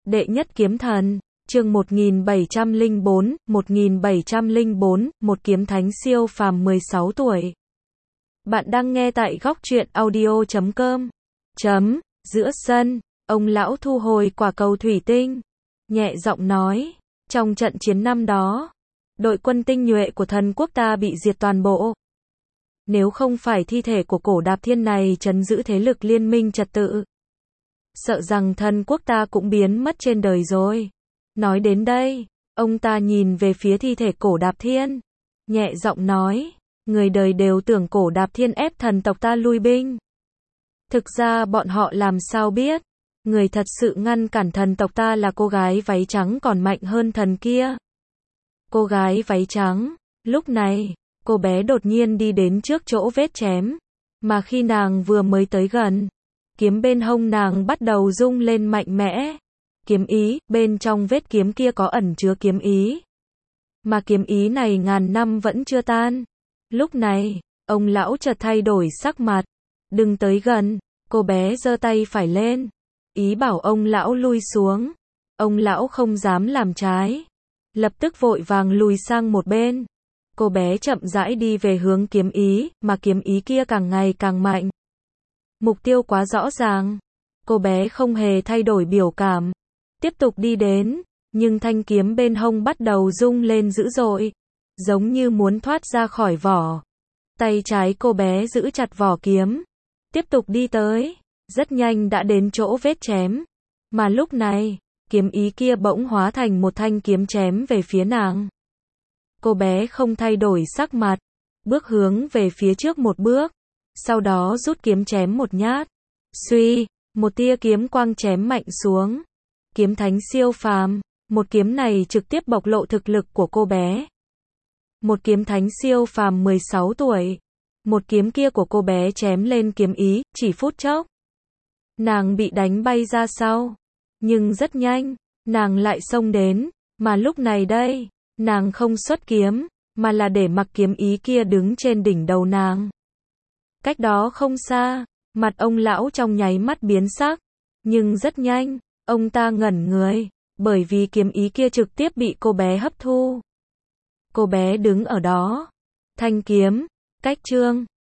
Đệ nhất kiếm thần, chương 1704, một kiếm thánh siêu phàm 16 tuổi. Bạn đang nghe tại góc truyện audio.com. Giữa sân, ông lão thu hồi quả cầu thủy tinh, nhẹ giọng nói, trong trận chiến năm đó, đội quân tinh nhuệ của thần quốc ta bị diệt toàn bộ. Nếu không phải thi thể của Cổ Đạp Thiên này trấn giữ thế lực liên minh trật tự, sợ rằng thần quốc ta cũng biến mất trên đời rồi. Nói đến đây, ông ta nhìn về phía thi thể Cổ Đạp Thiên, nhẹ giọng nói, người đời đều tưởng Cổ Đạp Thiên ép thần tộc ta lui binh. Thực ra bọn họ làm sao biết, người thật sự ngăn cản thần tộc ta là cô gái váy trắng còn mạnh hơn thần kia. Cô gái váy trắng, lúc này, cô bé đột nhiên đi đến trước chỗ vết chém, mà khi nàng vừa mới tới gần, kiếm bên hông nàng bắt đầu rung lên mạnh mẽ. Kiếm ý, bên trong vết kiếm kia có ẩn chứa kiếm ý. Mà kiếm ý này ngàn năm vẫn chưa tan. Lúc này, ông lão chợt thay đổi sắc mặt. Đừng tới gần, cô bé giơ tay phải lên, ý bảo ông lão lui xuống. Ông lão không dám làm trái, lập tức vội vàng lùi sang một bên. Cô bé chậm rãi đi về hướng kiếm ý, mà kiếm ý kia càng ngày càng mạnh. Mục tiêu quá rõ ràng. Cô bé không hề thay đổi biểu cảm, tiếp tục đi đến, nhưng thanh kiếm bên hông bắt đầu rung lên dữ dội, giống như muốn thoát ra khỏi vỏ. Tay trái cô bé giữ chặt vỏ kiếm, tiếp tục đi tới, rất nhanh đã đến chỗ vết chém. Mà lúc này, kiếm ý kia bỗng hóa thành một thanh kiếm chém về phía nàng. Cô bé không thay đổi sắc mặt, bước hướng về phía trước một bước, sau đó rút kiếm chém một nhát. Suy, một tia kiếm quang chém mạnh xuống. Kiếm thánh siêu phàm, một kiếm này trực tiếp bộc lộ thực lực của cô bé. Một kiếm thánh siêu phàm 16 tuổi. Một kiếm kia của cô bé chém lên kiếm ý, chỉ phút chốc. Nàng bị đánh bay ra sau. Nhưng rất nhanh, nàng lại xông đến, mà lúc này đây, nàng không xuất kiếm, mà là để mặc kiếm ý kia đứng trên đỉnh đầu nàng. Cách đó không xa, mặt ông lão trong nháy mắt biến sắc, nhưng rất nhanh, ông ta ngẩn người, bởi vì kiếm ý kia trực tiếp bị cô bé hấp thu. Cô bé đứng ở đó, thanh kiếm, cách trương,